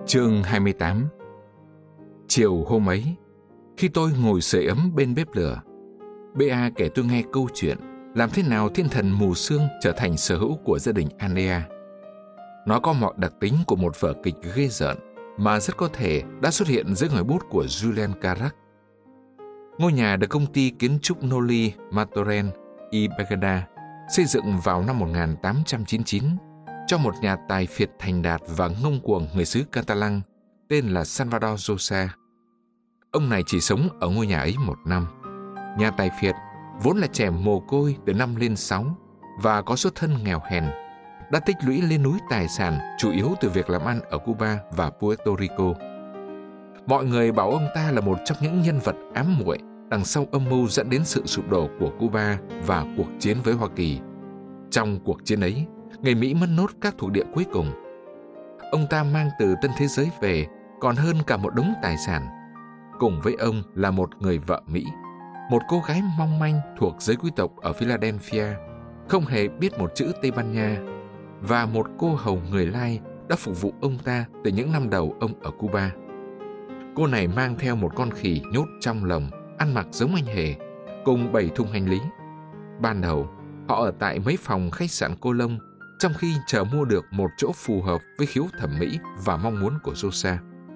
Chương 28. Chiều hôm ấy, khi tôi ngồi sưởi ấm bên bếp lửa, Bea kể tôi nghe câu chuyện làm thế nào thiên thần mù sương trở thành sở hữu của gia đình Andrea. Nó có mọi đặc tính của một vở kịch ghê rợn mà rất có thể đã xuất hiện dưới ngòi bút của Julian Carac. Ngôi nhà được công ty kiến trúc Noli Martorell y Begada xây dựng vào năm 1899 cho một nhà tài phiệt thành đạt và ngông cuồng người xứ Catalan tên là Salvador Llosa. Ông này chỉ sống ở ngôi nhà ấy 1 năm. Nhà tài phiệt vốn là trẻ mồ côi từ 5 lên 6 và có xuất thân nghèo hèn, đã tích lũy lên núi tài sản chủ yếu từ việc làm ăn ở Cuba và Puerto Rico. Mọi người bảo ông ta là một trong những nhân vật ám muội đằng sau âm mưu dẫn đến sự sụp đổ của Cuba và cuộc chiến với Hoa Kỳ. Trong cuộc chiến ấy, người Mỹ mất nốt các thuộc địa cuối cùng. Ông ta mang từ tân thế giới về còn hơn cả một đống tài sản. Cùng với ông là một người vợ Mỹ, một cô gái mong manh thuộc giới quý tộc ở Philadelphia, không hề biết một chữ Tây Ban Nha, và một cô hầu người Lai đã phục vụ ông ta từ những năm đầu ông ở Cuba. Cô này mang theo một con khỉ nhốt trong lồng, ăn mặc giống anh hề, cùng 7 thùng hành lý. Ban đầu, họ ở tại mấy phòng khách sạn Cô Lông, trong khi chờ mua được một chỗ phù hợp với khiếu thẩm mỹ và mong muốn của Llosa.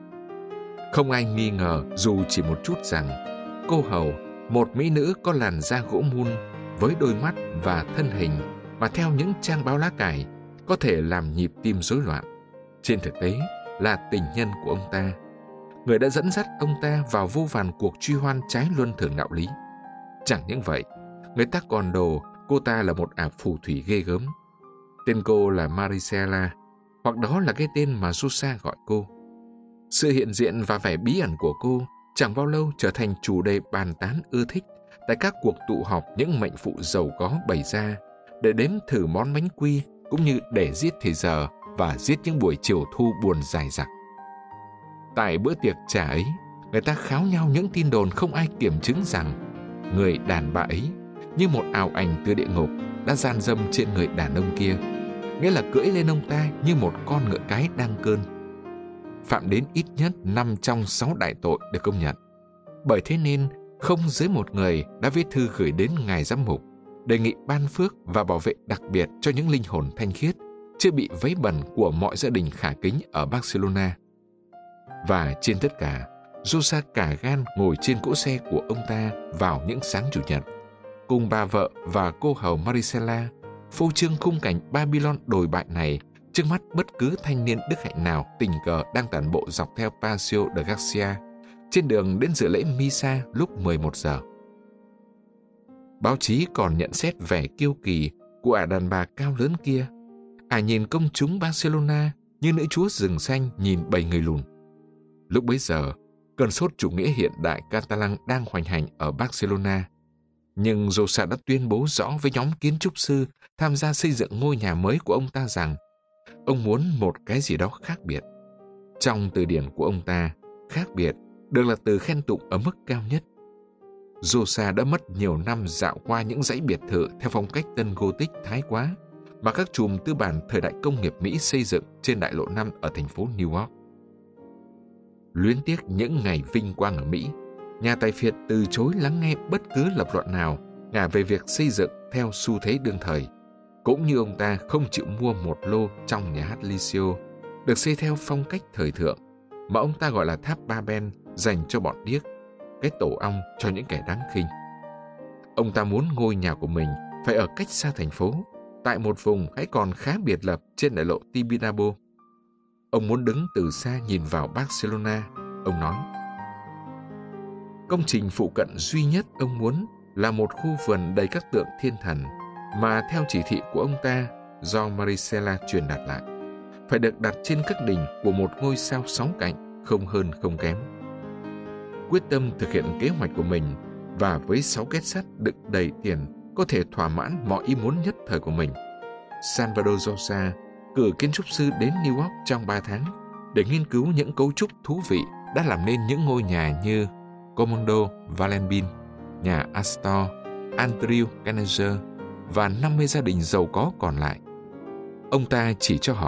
Không ai nghi ngờ dù chỉ một chút rằng cô hầu, một mỹ nữ có làn da gỗ mun với đôi mắt và thân hình mà theo những trang báo lá cải có thể làm nhịp tim rối loạn, trên thực tế là tình nhân của ông ta, người đã dẫn dắt ông ta vào vô vàn cuộc truy hoan trái luân thường đạo lý. Chẳng những vậy, người ta còn đồn cô ta là một ả phù thủy ghê gớm. Tên cô là Marisela, hoặc đó là cái tên mà Llosa gọi cô. Sự hiện diện và vẻ bí ẩn của cô chẳng bao lâu trở thành chủ đề bàn tán ưa thích tại các cuộc tụ họp những mệnh phụ giàu có bày ra để đếm thử món bánh quy, cũng như để giết thì giờ và giết những buổi chiều thu buồn dài dặc. Tại bữa tiệc trà ấy, người ta kháo nhau những tin đồn không ai kiểm chứng rằng người đàn bà ấy, như một ảo ảnh từ địa ngục, đã gian dâm trên người đàn ông kia, nghĩa là cưỡi lên ông ta như một con ngựa cái đang cơn. Phạm đến ít nhất 5 trong 6 đại tội được công nhận. Bởi thế nên, không dưới một người đã viết thư gửi đến ngài giám mục, đề nghị ban phước và bảo vệ đặc biệt cho những linh hồn thanh khiết, chưa bị vấy bẩn của mọi gia đình khả kính ở Barcelona. Và trên tất cả, Llosa cả gan ngồi trên cỗ xe của ông ta vào những sáng chủ nhật, cùng bà vợ và cô hầu Marisela, phô trương khung cảnh Babylon đồi bại này trước mắt bất cứ thanh niên đức hạnh nào tình cờ đang tản bộ dọc theo Paseo de Gracia trên đường đến dự lễ Misa lúc 11 giờ. Báo chí còn nhận xét vẻ kiêu kỳ của ả đàn bà cao lớn kia. Ả nhìn công chúng Barcelona như nữ chúa rừng xanh nhìn bầy người lùn. Lúc bấy giờ, cơn sốt chủ nghĩa hiện đại Catalan đang hoành hành ở Barcelona. Nhưng Llosa đã tuyên bố rõ với nhóm kiến trúc sư tham gia xây dựng ngôi nhà mới của ông ta rằng ông muốn một cái gì đó khác biệt. Trong từ điển của ông ta, khác biệt được là từ khen tụng ở mức cao nhất. Llosa đã mất nhiều năm dạo qua những dãy biệt thự theo phong cách tân Gothic thái quá mà các chùm tư bản thời đại công nghiệp Mỹ xây dựng trên đại lộ 5 ở thành phố New York. Luyến tiếc những ngày vinh quang ở Mỹ, nhà tài phiệt từ chối lắng nghe bất cứ lập luận nào ngả về việc xây dựng theo xu thế đương thời, cũng như ông ta không chịu mua một lô trong nhà hát Liceo được xây theo phong cách thời thượng mà ông ta gọi là tháp Babel dành cho bọn điếc, cái tổ ong cho những kẻ đáng khinh. Ông ta muốn ngôi nhà của mình phải ở cách xa thành phố, tại một vùng hãy còn khá biệt lập trên đại lộ Tibidabo. Ông muốn đứng từ xa nhìn vào Barcelona. Ông nói, công trình phụ cận duy nhất ông muốn là một khu vườn đầy các tượng thiên thần mà theo chỉ thị của ông ta do Marisela truyền đạt lại, phải được đặt trên các đỉnh của một ngôi sao 6 cạnh, không hơn không kém. Quyết tâm thực hiện kế hoạch của mình và với 6 két sắt đựng đầy tiền có thể thỏa mãn mọi ý muốn nhất thời của mình, Salvador Llosa cử kiến trúc sư đến New York trong 3 tháng để nghiên cứu những cấu trúc thú vị đã làm nên những ngôi nhà như Comondo Valentin, nhà Astor, Andrew Carnegie và 50 gia đình giàu có còn lại. Ông ta chỉ cho họ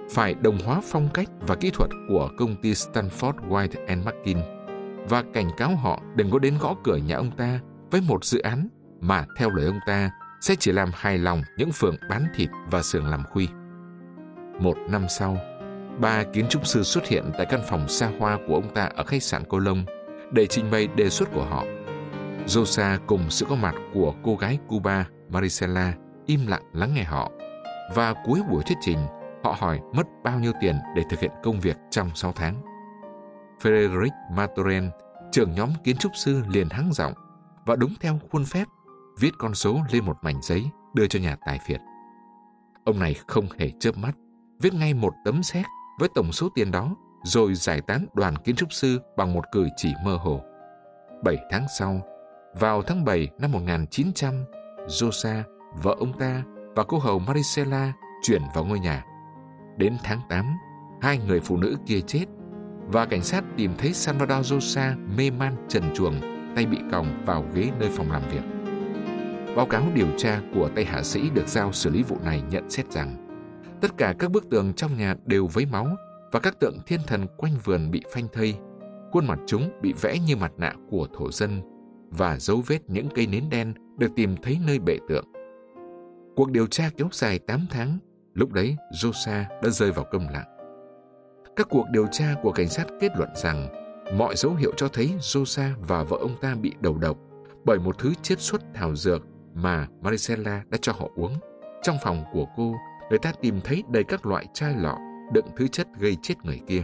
phải đồng hóa phong cách và kỹ thuật của công ty Stanford White and Mackin và cảnh cáo họ đừng có đến gõ cửa nhà ông ta với một dự án mà theo lời ông ta sẽ chỉ làm hài lòng những phường bán thịt và xưởng làm khuy. 1 năm sau, 3 kiến trúc sư xuất hiện tại căn phòng xa hoa của ông ta ở khách sạn Cologne để trình bày đề xuất của họ. Rosa cùng sự có mặt của cô gái Cuba Marisela im lặng lắng nghe họ, và cuối buổi thuyết trình, họ hỏi mất bao nhiêu tiền để thực hiện công việc trong 6 tháng. Frederic Maturin, trưởng nhóm kiến trúc sư, liền hắng giọng và đúng theo khuôn phép viết con số lên một mảnh giấy đưa cho nhà tài phiệt. Ông này không hề chớp mắt, viết ngay một tấm séc với tổng số tiền đó, rồi giải tán đoàn kiến trúc sư bằng một cử chỉ mơ hồ. 7 tháng sau, vào tháng 7 năm 1900, Rosa, vợ ông ta và cô hầu Marisela chuyển vào ngôi nhà. Đến tháng 8, 2 người phụ nữ kia chết, và cảnh sát tìm thấy Salvador Rosa mê man trần truồng, tay bị còng vào ghế nơi phòng làm việc. Báo cáo điều tra của tay hạ sĩ được giao xử lý vụ này nhận xét rằng tất cả các bức tường trong nhà đều vấy máu và các tượng thiên thần quanh vườn bị phanh thây. Khuôn mặt chúng bị vẽ như mặt nạ của thổ dân và dấu vết những cây nến đen được tìm thấy nơi bệ tượng. Cuộc điều tra kéo dài 8 tháng. Lúc đấy, Rosa đã rơi vào câm lặng. Các cuộc điều tra của cảnh sát kết luận rằng mọi dấu hiệu cho thấy Rosa và vợ ông ta bị đầu độc bởi một thứ chiết xuất thảo dược mà Marisela đã cho họ uống. Trong phòng của cô, người ta tìm thấy đầy các loại chai lọ đựng thứ chất gây chết người kia.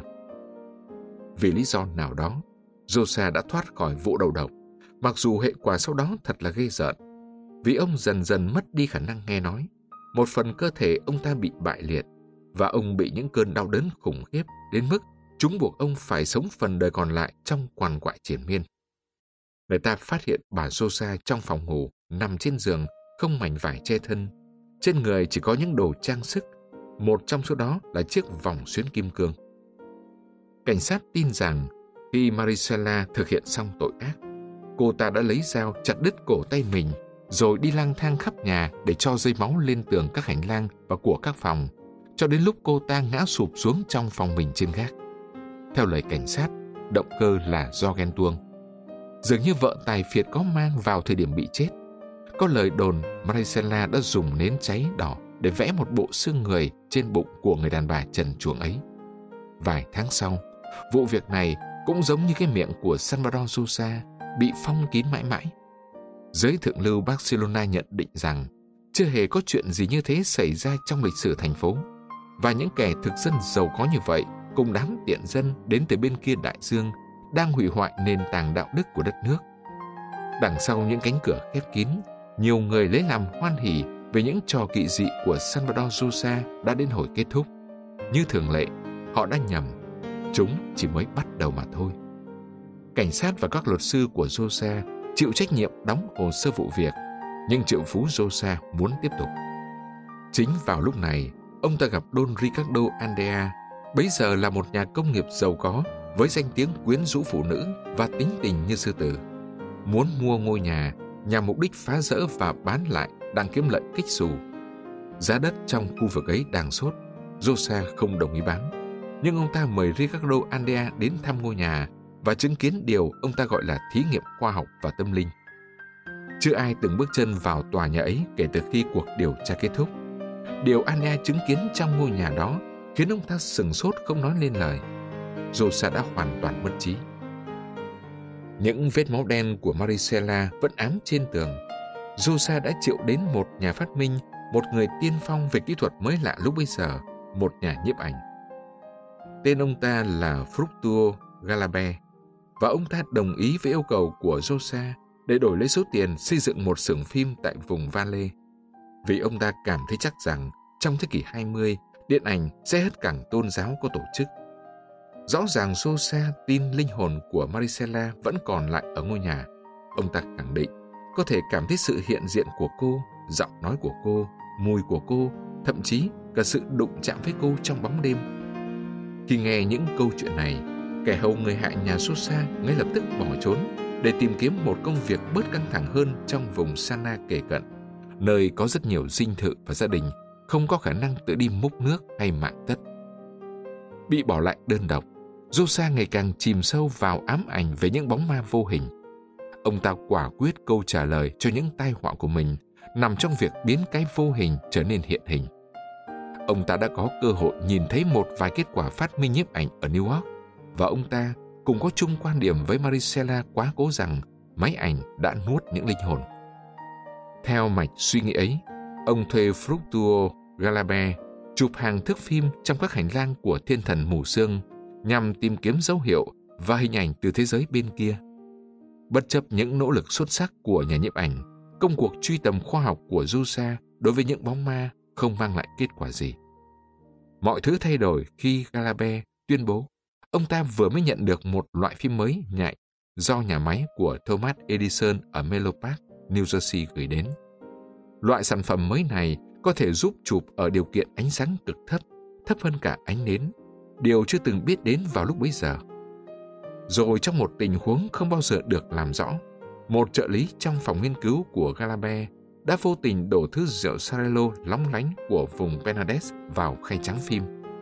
Vì lý do nào đó, Rosa đã thoát khỏi vụ đầu độc, mặc dù hệ quả sau đó thật là ghê rợn. Vì ông dần dần mất đi khả năng nghe nói, một phần cơ thể ông ta bị bại liệt, và ông bị những cơn đau đớn khủng khiếp đến mức chúng buộc ông phải sống phần đời còn lại trong quằn quại triền miên. Người ta phát hiện bà Rosa trong phòng ngủ, nằm trên giường, không mảnh vải che thân. Trên người chỉ có những đồ trang sức, một trong số đó là chiếc vòng xuyến kim cương. Cảnh sát tin rằng khi Marisela thực hiện xong tội ác, cô ta đã lấy dao chặt đứt cổ tay mình, rồi đi lang thang khắp nhà để cho dây máu lên tường các hành lang và của các phòng, cho đến lúc cô ta ngã sụp xuống trong phòng mình trên gác. Theo lời cảnh sát, động cơ là do ghen tuông. Dường như vợ tài phiệt có mang vào thời điểm bị chết. Có lời đồn Marisela đã dùng nến cháy đỏ để vẽ một bộ xương người trên bụng của người đàn bà trần truồng ấy. Vài tháng sau, vụ việc này cũng giống như cái miệng của Salvador Rosa bị phong kín mãi mãi. Giới thượng lưu Barcelona nhận định rằng chưa hề có chuyện gì như thế xảy ra trong lịch sử thành phố, và những kẻ thực dân giàu có như vậy cùng đám tiện dân đến từ bên kia đại dương đang hủy hoại nền tảng đạo đức của đất nước. Đằng sau những cánh cửa khép kín, nhiều người lấy làm hoan hỉ về những trò kỵ dị của Salvador Rosa đã đến hồi kết thúc. Như thường lệ, họ đã nhầm, chúng chỉ mới bắt đầu mà thôi. Cảnh sát và các luật sư của Rosa chịu trách nhiệm đóng hồ sơ vụ việc, nhưng triệu phú Rosa muốn tiếp tục. Chính vào lúc này, ông ta gặp Don Ricardo Andea, bấy giờ là một nhà công nghiệp giàu có với danh tiếng quyến rũ phụ nữ và tính tình như sư tử. Muốn mua ngôi nhà nhằm mục đích phá rỡ và bán lại đang kiếm lợi kích xù. Giá đất trong khu vực ấy đang sốt, Rosa không đồng ý bán, nhưng ông ta mời Ricardo Andea đến thăm ngôi nhà và chứng kiến điều ông ta gọi là thí nghiệm khoa học và tâm linh. Chưa ai từng bước chân vào tòa nhà ấy kể từ khi cuộc điều tra kết thúc. Điều Andea chứng kiến trong ngôi nhà đó khiến ông ta sửng sốt không nói nên lời. Rosa đã hoàn toàn mất trí. Những vết máu đen của Marisela vẫn ám trên tường. Rosa đã triệu đến một nhà phát minh, một người tiên phong về kỹ thuật mới lạ lúc bấy giờ, một nhà nhiếp ảnh. Tên ông ta là Fructuo Galabe, và ông ta đồng ý với yêu cầu của Rosa để đổi lấy số tiền xây dựng một xưởng phim tại vùng Valais, vì ông ta cảm thấy chắc rằng trong thế kỷ 20, điện ảnh sẽ hết cẳng tôn giáo có tổ chức. Rõ ràng Rosa tin linh hồn của Marisela vẫn còn lại ở ngôi nhà. Ông ta khẳng định có thể cảm thấy sự hiện diện của cô, giọng nói của cô, mùi của cô, thậm chí cả sự đụng chạm với cô trong bóng đêm. Khi nghe những câu chuyện này, kẻ hầu người hại nhà Rosa ngay lập tức bỏ trốn để tìm kiếm một công việc bớt căng thẳng hơn trong vùng Sana kề cận, nơi có rất nhiều dinh thự và gia đình không có khả năng tự đi múc nước hay mạng tất. Bị bỏ lại đơn độc, Josa ngày càng chìm sâu vào ám ảnh về những bóng ma vô hình. Ông ta quả quyết câu trả lời cho những tai họa của mình nằm trong việc biến cái vô hình trở nên hiện hình. Ông ta đã có cơ hội nhìn thấy một vài kết quả phát minh nhiếp ảnh ở New York, và ông ta cùng có chung quan điểm với Maricela quá cố rằng máy ảnh đã nuốt những linh hồn. Theo mạch suy nghĩ ấy, ông thuê Fructuo Galaber chụp hàng thước phim trong các hành lang của thiên thần mù sương nhằm tìm kiếm dấu hiệu và hình ảnh từ thế giới bên kia. Bất chấp những nỗ lực xuất sắc của nhà nhiếp ảnh, công cuộc truy tầm khoa học của Josa đối với những bóng ma không mang lại kết quả gì. Mọi thứ thay đổi khi Galaber tuyên bố ông ta vừa mới nhận được một loại phim mới nhạy do nhà máy của Thomas Edison ở Menlo Park, New Jersey gửi đến. Loại sản phẩm mới này có thể giúp chụp ở điều kiện ánh sáng cực thấp, thấp hơn cả ánh nến, điều chưa từng biết đến vào lúc bấy giờ. Rồi trong một tình huống không bao giờ được làm rõ, một trợ lý trong phòng nghiên cứu của Galaber đã vô tình đổ thứ rượu Sarello lóng lánh của vùng Penedès vào khay trắng phim.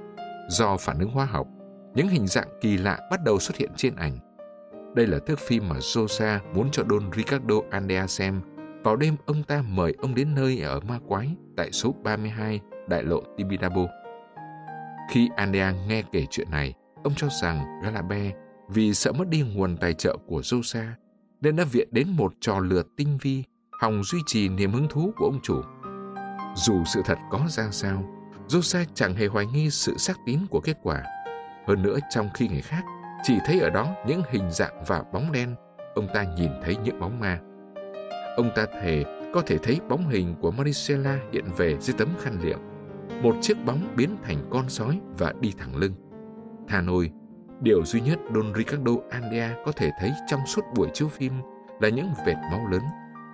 Do phản ứng hóa học, những hình dạng kỳ lạ bắt đầu xuất hiện trên ảnh. Đây là thước phim mà Josa muốn cho Don Ricardo Andea xem vào đêm ông ta mời ông đến nơi ở ma quái tại số 32 đại lộ Tibidabo. Khi Andea nghe kể chuyện này, ông cho rằng Galaber vì sợ mất đi nguồn tài trợ của Josa nên đã viện đến một trò lừa tinh vi hòng duy trì niềm hứng thú của ông chủ. Dù sự thật có ra sao, Josa chẳng hề hoài nghi sự xác tín của kết quả. Hơn nữa, trong khi người khác chỉ thấy ở đó những hình dạng và bóng đen, ông ta nhìn thấy những bóng ma. Ông ta thề có thể thấy bóng hình của Maricela hiện về dưới tấm khăn liệm. Một chiếc bóng biến thành con sói và đi thẳng lưng. Thà nôi, điều duy nhất Don Ricardo Andea có thể thấy trong suốt buổi chiếu phim là những vệt máu lớn.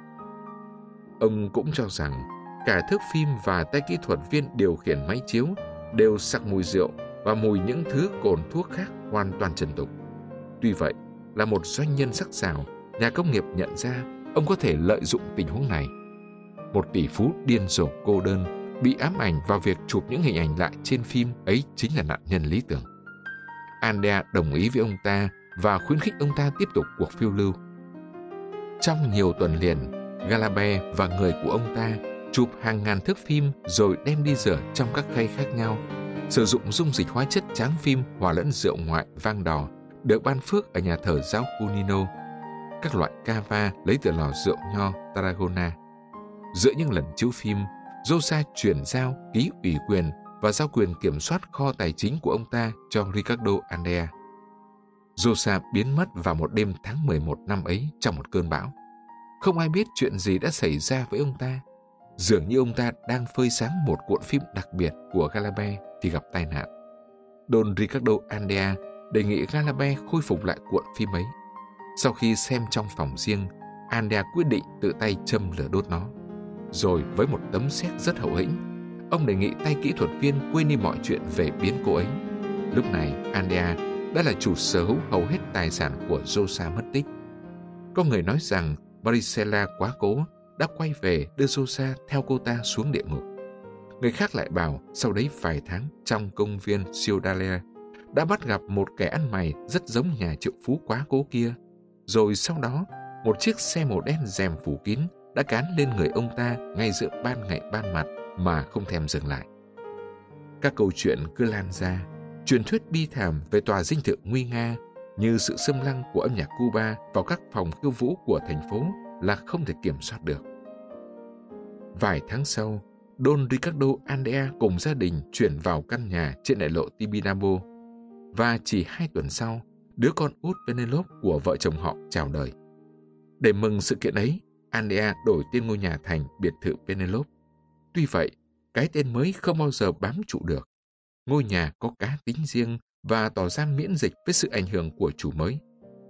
Ông cũng cho rằng cả thước phim và tay kỹ thuật viên điều khiển máy chiếu đều sặc mùi rượu và mùi những thứ cồn thuốc khác hoàn toàn trần tục. Tuy vậy, là một doanh nhân sắc sảo, nhà công nghiệp nhận ra ông có thể lợi dụng tình huống này. Một tỷ phú điên rồ cô đơn bị ám ảnh vào việc chụp những hình ảnh lại trên phim ấy chính là nạn nhân lý tưởng. Andea đồng ý với ông ta và khuyến khích ông ta tiếp tục cuộc phiêu lưu. Trong nhiều tuần liền, Galaber và người của ông ta chụp hàng ngàn thước phim rồi đem đi rửa trong các khay khác nhau, sử dụng dung dịch hóa chất tráng phim hòa lẫn rượu ngoại vang đỏ được ban phước ở nhà thờ giáo Cunino, các loại cava lấy từ lò rượu nho Tarragona. Giữa những lần chiếu phim, Josa chuyển giao, ký ủy quyền và giao quyền kiểm soát kho tài chính của ông ta cho Ricardo Andea. Josa biến mất vào một đêm tháng 11 năm ấy trong một cơn bão. Không ai biết chuyện gì đã xảy ra với ông ta. Dường như ông ta đang phơi sáng một cuộn phim đặc biệt của Galaber thì gặp tai nạn. Don Ricardo Andea đề nghị Galaber khôi phục lại cuộn phim ấy. Sau khi xem trong phòng riêng, Andea quyết định tự tay châm lửa đốt nó. Rồi với một tấm séc rất hậu hĩnh, ông đề nghị tay kỹ thuật viên quên đi mọi chuyện về biến cố ấy. Lúc này, Andea đã là chủ sở hữu hầu hết tài sản của Josa mất tích. Có người nói rằng Maricela quá cố đã quay về đưa Josa theo cô ta xuống địa ngục. Người khác lại bảo sau đấy vài tháng trong công viên Ciudadela đã bắt gặp một kẻ ăn mày rất giống nhà triệu phú quá cố kia. Rồi sau đó, một chiếc xe màu đen rèm phủ kín đã cán lên người ông ta ngay giữa ban ngày ban mặt mà không thèm dừng lại. Các câu chuyện cứ lan ra, truyền thuyết bi thảm về tòa dinh thự nguy nga như sự xâm lăng của âm nhạc Cuba vào các phòng khiêu vũ của thành phố là không thể kiểm soát được. Vài tháng sau, Don Ricardo Andea cùng gia đình chuyển vào căn nhà trên đại lộ Tibidabo, và chỉ 2 tuần sau, đứa con út Penelope của vợ chồng họ chào đời. Để mừng sự kiện ấy, Andea đổi tên ngôi nhà thành biệt thự Penelope. Tuy vậy, cái tên mới không bao giờ bám trụ được. Ngôi nhà có cá tính riêng và tỏ ra miễn dịch với sự ảnh hưởng của chủ mới.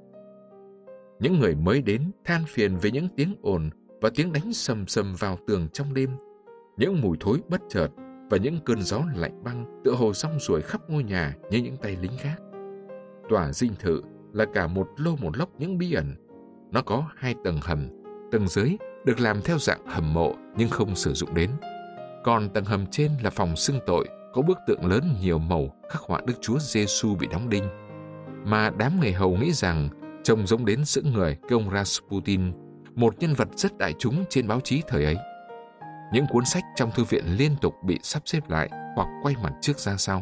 Những người mới đến than phiền về những tiếng ồn và tiếng đánh sầm sầm vào tường trong đêm, những mùi thối bất chợt và những cơn gió lạnh băng tựa hồ rong ruổi khắp ngôi nhà như những tay lính gác. Tòa dinh thự là cả một lô một lốc những bí ẩn. Nó có 2 tầng hầm, tầng dưới được làm theo dạng hầm mộ nhưng không sử dụng đến. Còn tầng hầm trên là phòng xưng tội có bức tượng lớn nhiều màu khắc họa Đức Chúa Giêsu bị đóng đinh, mà đám người hầu nghĩ rằng trông giống đến sững người cái ông Rasputin, một nhân vật rất đại chúng trên báo chí thời ấy. Những cuốn sách trong thư viện liên tục bị sắp xếp lại hoặc quay mặt trước ra sau.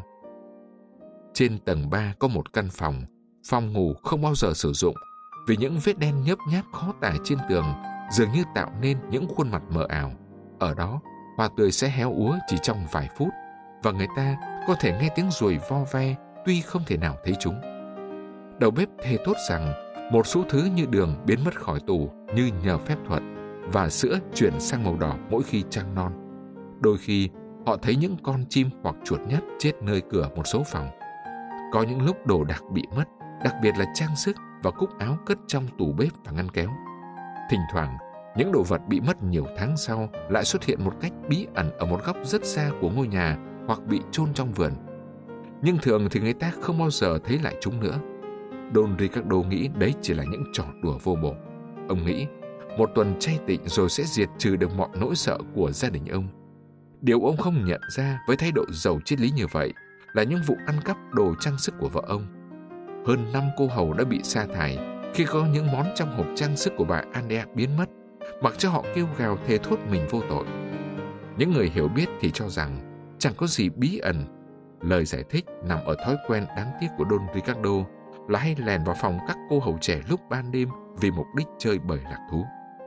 Trên tầng 3 có một căn phòng ngủ không bao giờ sử dụng, vì những vết đen nhớp nháp khó tả trên tường dường như tạo nên những khuôn mặt mờ ảo. Ở đó, hoa tươi sẽ héo úa chỉ trong vài phút, và người ta có thể nghe tiếng ruồi vo ve tuy không thể nào thấy chúng. Đầu bếp thề thốt rằng một số thứ như đường biến mất khỏi tủ như nhờ phép thuật, và sữa chuyển sang màu đỏ mỗi khi trăng non. Đôi khi họ thấy những con chim hoặc chuột nhắt chết nơi cửa một số phòng. Có những lúc đồ đạc bị mất, đặc biệt là trang sức và cúc áo cất trong tủ bếp và ngăn kéo. Thỉnh thoảng, những đồ vật bị mất nhiều tháng sau lại xuất hiện một cách bí ẩn ở một góc rất xa của ngôi nhà hoặc bị chôn trong vườn. Nhưng thường thì người ta không bao giờ thấy lại chúng nữa. Don Ricardo nghĩ đấy chỉ là những trò đùa vô bổ. Ông nghĩ một tuần chay tịnh rồi sẽ diệt trừ được mọi nỗi sợ của gia đình ông. Điều ông không nhận ra với thái độ giàu triết lý như vậy là những vụ ăn cắp đồ trang sức của vợ ông. Hơn 5 cô hầu đã bị sa thải khi có những món trong hộp trang sức của bà Andrea biến mất, mặc cho họ kêu gào thề thốt mình vô tội. Những người hiểu biết thì cho rằng chẳng có gì bí ẩn. Lời giải thích nằm ở thói quen đáng tiếc của Don Ricardo là hay lèn vào phòng các cô hầu trẻ lúc ban đêm vì mục đích chơi bời lạc thú.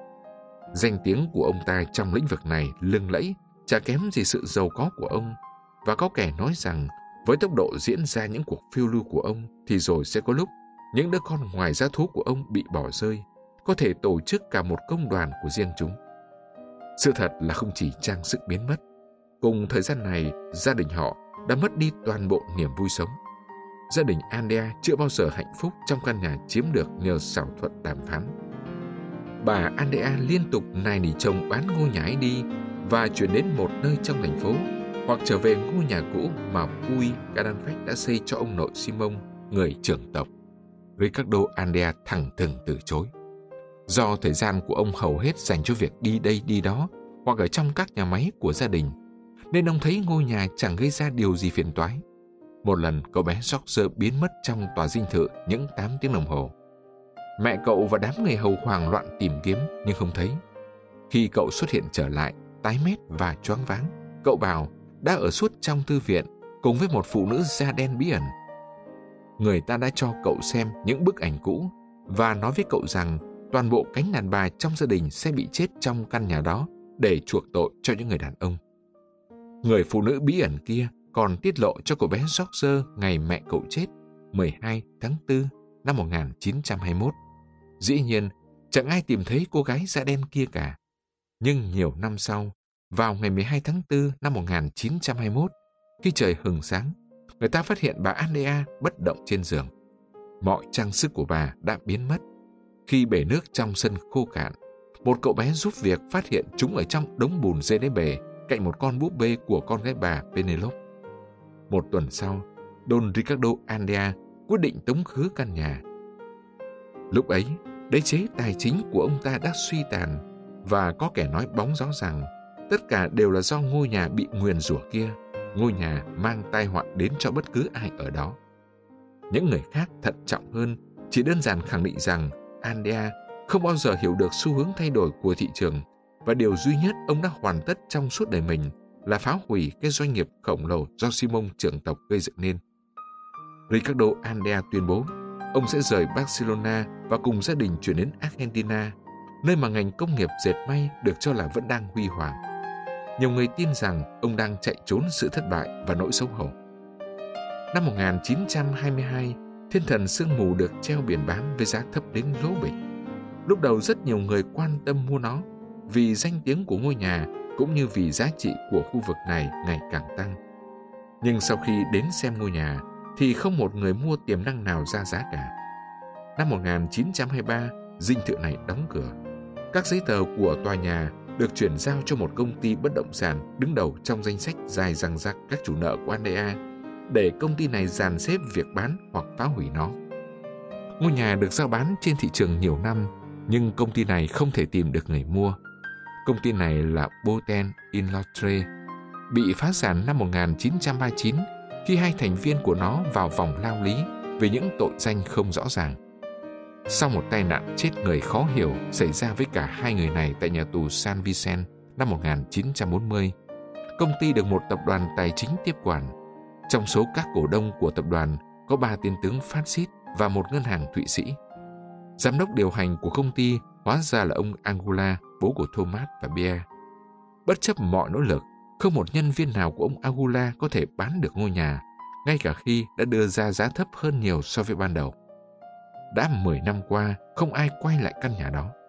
Danh tiếng của ông ta trong lĩnh vực này lừng lẫy, chả kém gì sự giàu có của ông, và có kẻ nói rằng với tốc độ diễn ra những cuộc phiêu lưu của ông thì rồi sẽ có lúc những đứa con ngoài giá thú của ông bị bỏ rơi, có thể tổ chức cả một công đoàn của riêng chúng. Sự thật là không chỉ trang sức biến mất, cùng thời gian này gia đình họ đã mất đi toàn bộ niềm vui sống. Gia đình Andrea chưa bao giờ hạnh phúc trong căn nhà chiếm được nhờ xảo thuật đàm phán. Bà Andrea liên tục nài nỉ chồng bán ngôi nhà ấy đi và chuyển đến một nơi trong thành phố, hoặc trở về ngôi nhà cũ mà Puy Cadanfec đã xây cho ông nội Simon, người trưởng tộc. Ricardo Andrea thẳng thừng từ chối. Do thời gian của ông hầu hết dành cho việc đi đây đi đó hoặc ở trong các nhà máy của gia đình, nên ông thấy ngôi nhà chẳng gây ra điều gì phiền toái. Một lần cậu bé George biến mất trong tòa dinh thự những 8 tiếng đồng hồ. Mẹ cậu và đám người hầu hoảng loạn tìm kiếm nhưng không thấy. Khi cậu xuất hiện trở lại, tái mét và choáng váng, cậu bảo đã ở suốt trong thư viện cùng với một phụ nữ da đen bí ẩn. Người ta đã cho cậu xem những bức ảnh cũ và nói với cậu rằng toàn bộ cánh đàn bà trong gia đình sẽ bị chết trong căn nhà đó để chuộc tội cho những người đàn ông. Người phụ nữ bí ẩn kia còn tiết lộ cho cậu bé George ngày mẹ cậu chết, 12 tháng 4 năm 1921. Dĩ nhiên, chẳng ai tìm thấy cô gái da đen kia cả. Nhưng nhiều năm sau, vào ngày 12 tháng 4 năm 1921, khi trời hừng sáng, người ta phát hiện bà Andrea bất động trên giường. Mọi trang sức của bà đã biến mất. Khi bể nước trong sân khô cạn, một cậu bé giúp việc phát hiện chúng ở trong đống bùn dưới đáy bể cạnh một con búp bê của con gái bà Penelope. Một tuần sau, Don Ricardo Andrea quyết định tống khứ căn nhà. Lúc ấy, đế chế tài chính của ông ta đã suy tàn, và có kẻ nói bóng gió rằng tất cả đều là do ngôi nhà bị nguyền rủa kia, ngôi nhà mang tai họa đến cho bất cứ ai ở đó. Những người khác thận trọng hơn, chỉ đơn giản khẳng định rằng Andrea không bao giờ hiểu được xu hướng thay đổi của thị trường, và điều duy nhất ông đã hoàn tất trong suốt đời mình là phá hủy cái doanh nghiệp khổng lồ do Simon trưởng tộc gây dựng nên. Ricardo Andrea tuyên bố ông sẽ rời Barcelona và cùng gia đình chuyển đến Argentina, nơi mà ngành công nghiệp dệt may được cho là vẫn đang huy hoàng. Nhiều người tin rằng ông đang chạy trốn sự thất bại và nỗi xấu hổ. Năm 1922, thiên thần sương mù được treo biển bán với giá thấp đến lố bịch. Lúc đầu rất nhiều người quan tâm mua nó vì danh tiếng của ngôi nhà cũng như vì giá trị của khu vực này ngày càng tăng. Nhưng sau khi đến xem ngôi nhà thì không một người mua tiềm năng nào ra giá cả. Năm 1923, dinh thự này đóng cửa. Các giấy tờ của tòa nhà được chuyển giao cho một công ty bất động sản đứng đầu trong danh sách dài dằng dặc các chủ nợ của Andrea, để công ty này dàn xếp việc bán hoặc phá hủy nó. Ngôi nhà được giao bán trên thị trường nhiều năm, nhưng công ty này không thể tìm được người mua. Công ty này là Boten in Lotre. bị phá sản năm 1939 khi hai thành viên của nó vào vòng lao lý vì những tội danh không rõ ràng. Sau một tai nạn chết người khó hiểu xảy ra với cả hai người này tại nhà tù San Vicente năm 1940, công ty được một tập đoàn tài chính tiếp quản. Trong số các cổ đông của tập đoàn có 3 tên tướng phát xít và một ngân hàng Thụy Sĩ. Giám đốc điều hành của công ty hóa ra là ông Angula, bố của Thomas và Bea. Bất chấp mọi nỗ lực, không một nhân viên nào của ông Angula có thể bán được ngôi nhà, ngay cả khi đã đưa ra giá thấp hơn nhiều so với ban đầu. Đã 10 năm qua, không ai quay lại căn nhà đó.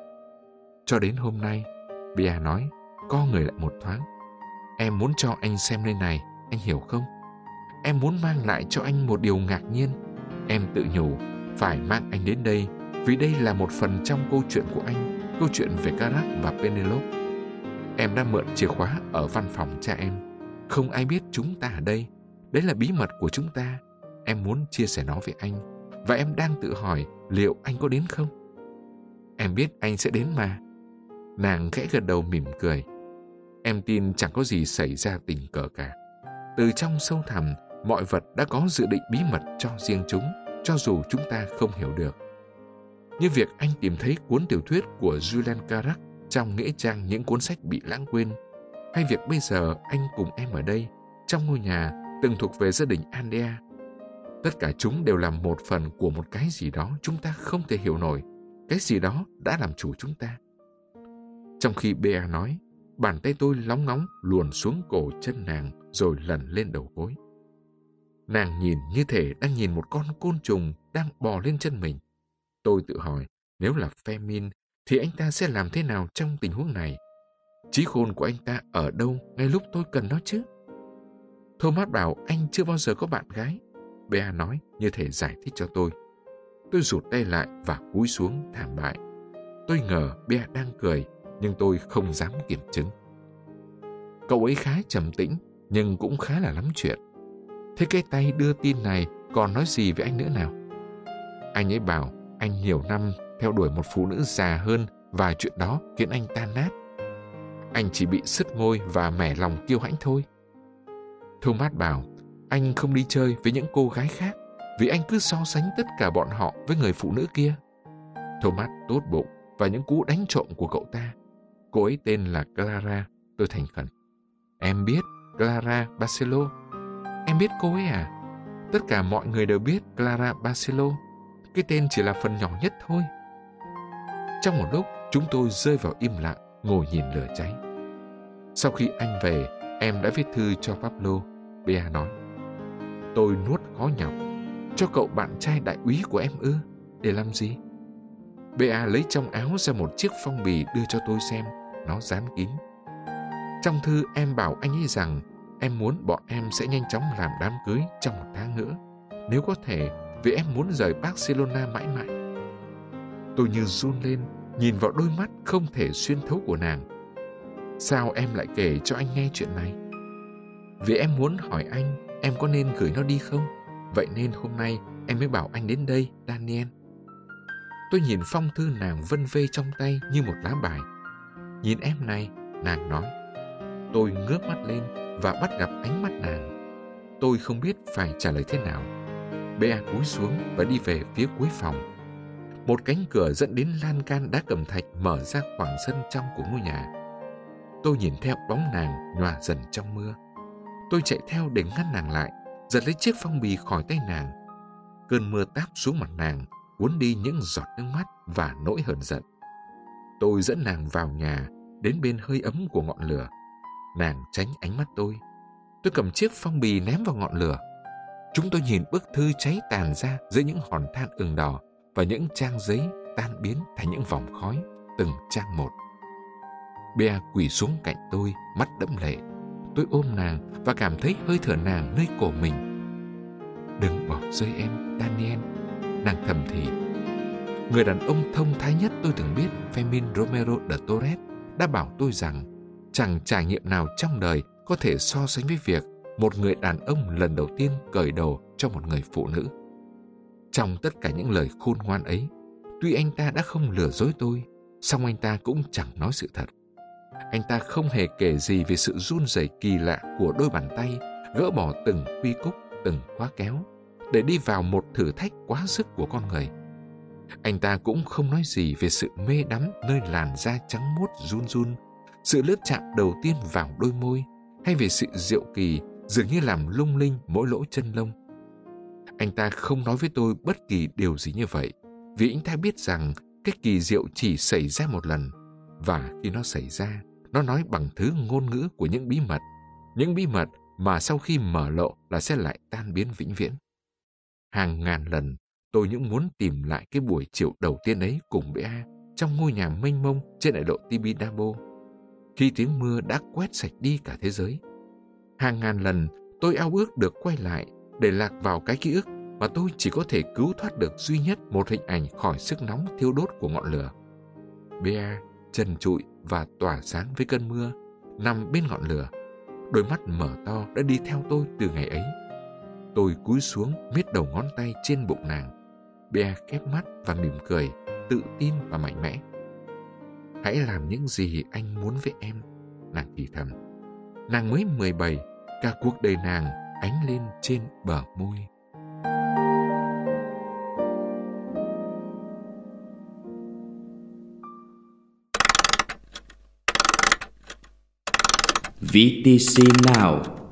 Cho đến hôm nay, Bea nói, co người lại một thoáng. Em muốn cho anh xem nơi này, anh hiểu không? Em muốn mang lại cho anh một điều ngạc nhiên. Em tự nhủ, phải mang anh đến đây, vì đây là một phần trong câu chuyện của anh, câu chuyện về Carac và Penelope. Em đã mượn chìa khóa ở văn phòng cha em. Không ai biết chúng ta ở đây. Đấy là bí mật của chúng ta. Em muốn chia sẻ nó với anh. Và em đang tự hỏi liệu anh có đến không? Em biết anh sẽ đến mà. Nàng khẽ gật đầu mỉm cười. Em tin chẳng có gì xảy ra tình cờ cả. Từ trong sâu thẳm, mọi vật đã có dự định bí mật cho riêng chúng, cho dù chúng ta không hiểu được. Như việc anh tìm thấy cuốn tiểu thuyết của Julian Carac trong nghĩa trang những cuốn sách bị lãng quên, hay việc bây giờ anh cùng em ở đây, trong ngôi nhà từng thuộc về gia đình Andrea. Tất cả chúng đều là một phần của một cái gì đó chúng ta không thể hiểu nổi, cái gì đó đã làm chủ chúng ta. Trong khi Bea nói, bàn tay tôi lóng ngóng luồn xuống cổ chân nàng rồi lần lên đầu gối. Nàng nhìn như thể đang nhìn một con côn trùng đang bò lên chân mình. Tôi tự hỏi, nếu là Femin thì anh ta sẽ làm thế nào trong tình huống này? Trí khôn của anh ta ở đâu ngay lúc tôi cần nó chứ? Thomas bảo anh chưa bao giờ có bạn gái. Bea nói như thể giải thích cho tôi. Tôi rụt tay lại và cúi xuống thảm bại. Tôi ngờ Bea đang cười, nhưng tôi không dám kiểm chứng. Cậu ấy khá trầm tĩnh, nhưng cũng khá là lắm chuyện. Thế cái tay đưa tin này còn nói gì với anh nữa nào? Anh ấy bảo anh nhiều năm theo đuổi một phụ nữ già hơn và chuyện đó khiến anh tan nát. Anh chỉ bị sứt môi và mẻ lòng kiêu hãnh thôi. Thomas bảo anh không đi chơi với những cô gái khác vì anh cứ so sánh tất cả bọn họ với người phụ nữ kia. Thomas tốt bụng và những cú đánh trộm của cậu ta. Cô ấy tên là Clara. Tôi thành khẩn. Em biết Clara Barcelo. Em biết cô ấy à? Tất cả mọi người đều biết Clara Barcelo. Cái tên chỉ là phần nhỏ nhất thôi. Trong một lúc, chúng tôi rơi vào im lặng, ngồi nhìn lửa cháy. Sau khi anh về, em đã viết thư cho Pablo. Bea nói. Tôi nuốt khó nhọc. Cho cậu bạn trai đại úy của em ư? Để làm gì? Bea lấy trong áo ra một chiếc phong bì đưa cho tôi xem. Nó dán kín. Trong thư em bảo anh ấy rằng em muốn bọn em sẽ nhanh chóng làm đám cưới trong 1 tháng nữa. Nếu có thể, vì em muốn rời Barcelona mãi mãi. Tôi như run lên, nhìn vào đôi mắt không thể xuyên thấu của nàng. Sao em lại kể cho anh nghe chuyện này? Vì em muốn hỏi anh, em có nên gửi nó đi không? Vậy nên hôm nay em mới bảo anh đến đây, Daniel. Tôi nhìn phong thư nàng vân vê trong tay như một lá bài. Nhìn em này, nàng nói. Tôi ngước mắt lên và bắt gặp ánh mắt nàng. Tôi không biết phải trả lời thế nào. Bea cúi xuống và đi về phía cuối phòng. Một cánh cửa dẫn đến lan can đá cẩm thạch mở ra khoảng sân trong của ngôi nhà. Tôi nhìn theo bóng nàng nhòa dần trong mưa. Tôi chạy theo để ngăn nàng lại, giật lấy chiếc phong bì khỏi tay nàng. Cơn mưa táp xuống mặt nàng, cuốn đi những giọt nước mắt và nỗi hờn giận. Tôi dẫn nàng vào nhà, đến bên hơi ấm của ngọn lửa. Nàng tránh ánh mắt tôi. Tôi cầm chiếc phong bì ném vào ngọn lửa. Chúng tôi nhìn bức thư cháy tàn ra dưới những hòn than ửng đỏ và những trang giấy tan biến thành những vòng khói, từng trang một. Bea quỳ xuống cạnh tôi, mắt đẫm lệ. Tôi ôm nàng và cảm thấy hơi thở nàng nơi cổ mình. Đừng bỏ rơi em, Daniel, nàng thầm thì. Người đàn ông thông thái nhất tôi từng biết, Fermin Romero de Torres, đã bảo tôi rằng chẳng trải nghiệm nào trong đời có thể so sánh với việc một người đàn ông lần đầu tiên cởi đồ cho một người phụ nữ. Trong tất cả những lời khôn ngoan ấy, tuy anh ta đã không lừa dối tôi, song anh ta cũng chẳng nói sự thật. Anh ta không hề kể gì về sự run rẩy kỳ lạ của đôi bàn tay gỡ bỏ từng khuy cúc, từng khóa kéo để đi vào một thử thách quá sức của con người. Anh ta cũng không nói gì về sự mê đắm nơi làn da trắng muốt run run, sự lướt chạm đầu tiên vào đôi môi, hay về sự diệu kỳ dường như làm lung linh mỗi lỗ chân lông. Anh ta không nói với tôi bất kỳ điều gì như vậy, vì anh ta biết rằng cái kỳ diệu chỉ xảy ra một lần, và khi nó xảy ra, nó nói bằng thứ ngôn ngữ của những bí mật mà sau khi mở lộ là sẽ lại tan biến vĩnh viễn. Hàng ngàn lần tôi những muốn tìm lại cái buổi chiều đầu tiên ấy cùng BA trong ngôi nhà mênh mông trên đại lộ Tibidabo, khi tiếng mưa đã quét sạch đi cả thế giới. Hàng ngàn lần tôi ao ước được quay lại để lạc vào cái ký ức mà tôi chỉ có thể cứu thoát được duy nhất một hình ảnh khỏi sức nóng thiêu đốt của ngọn lửa. BA trần trụi và tỏa sáng với cơn mưa, nằm bên ngọn lửa, đôi mắt mở to đã đi theo tôi từ ngày ấy. Tôi cúi xuống miết đầu ngón tay trên bụng nàng. Bea khép mắt và mỉm cười, tự tin và mạnh mẽ. Hãy làm những gì anh muốn với em, nàng thì thầm. Nàng mới 17, cả cuộc đời nàng ánh lên trên bờ môi. VTC Now.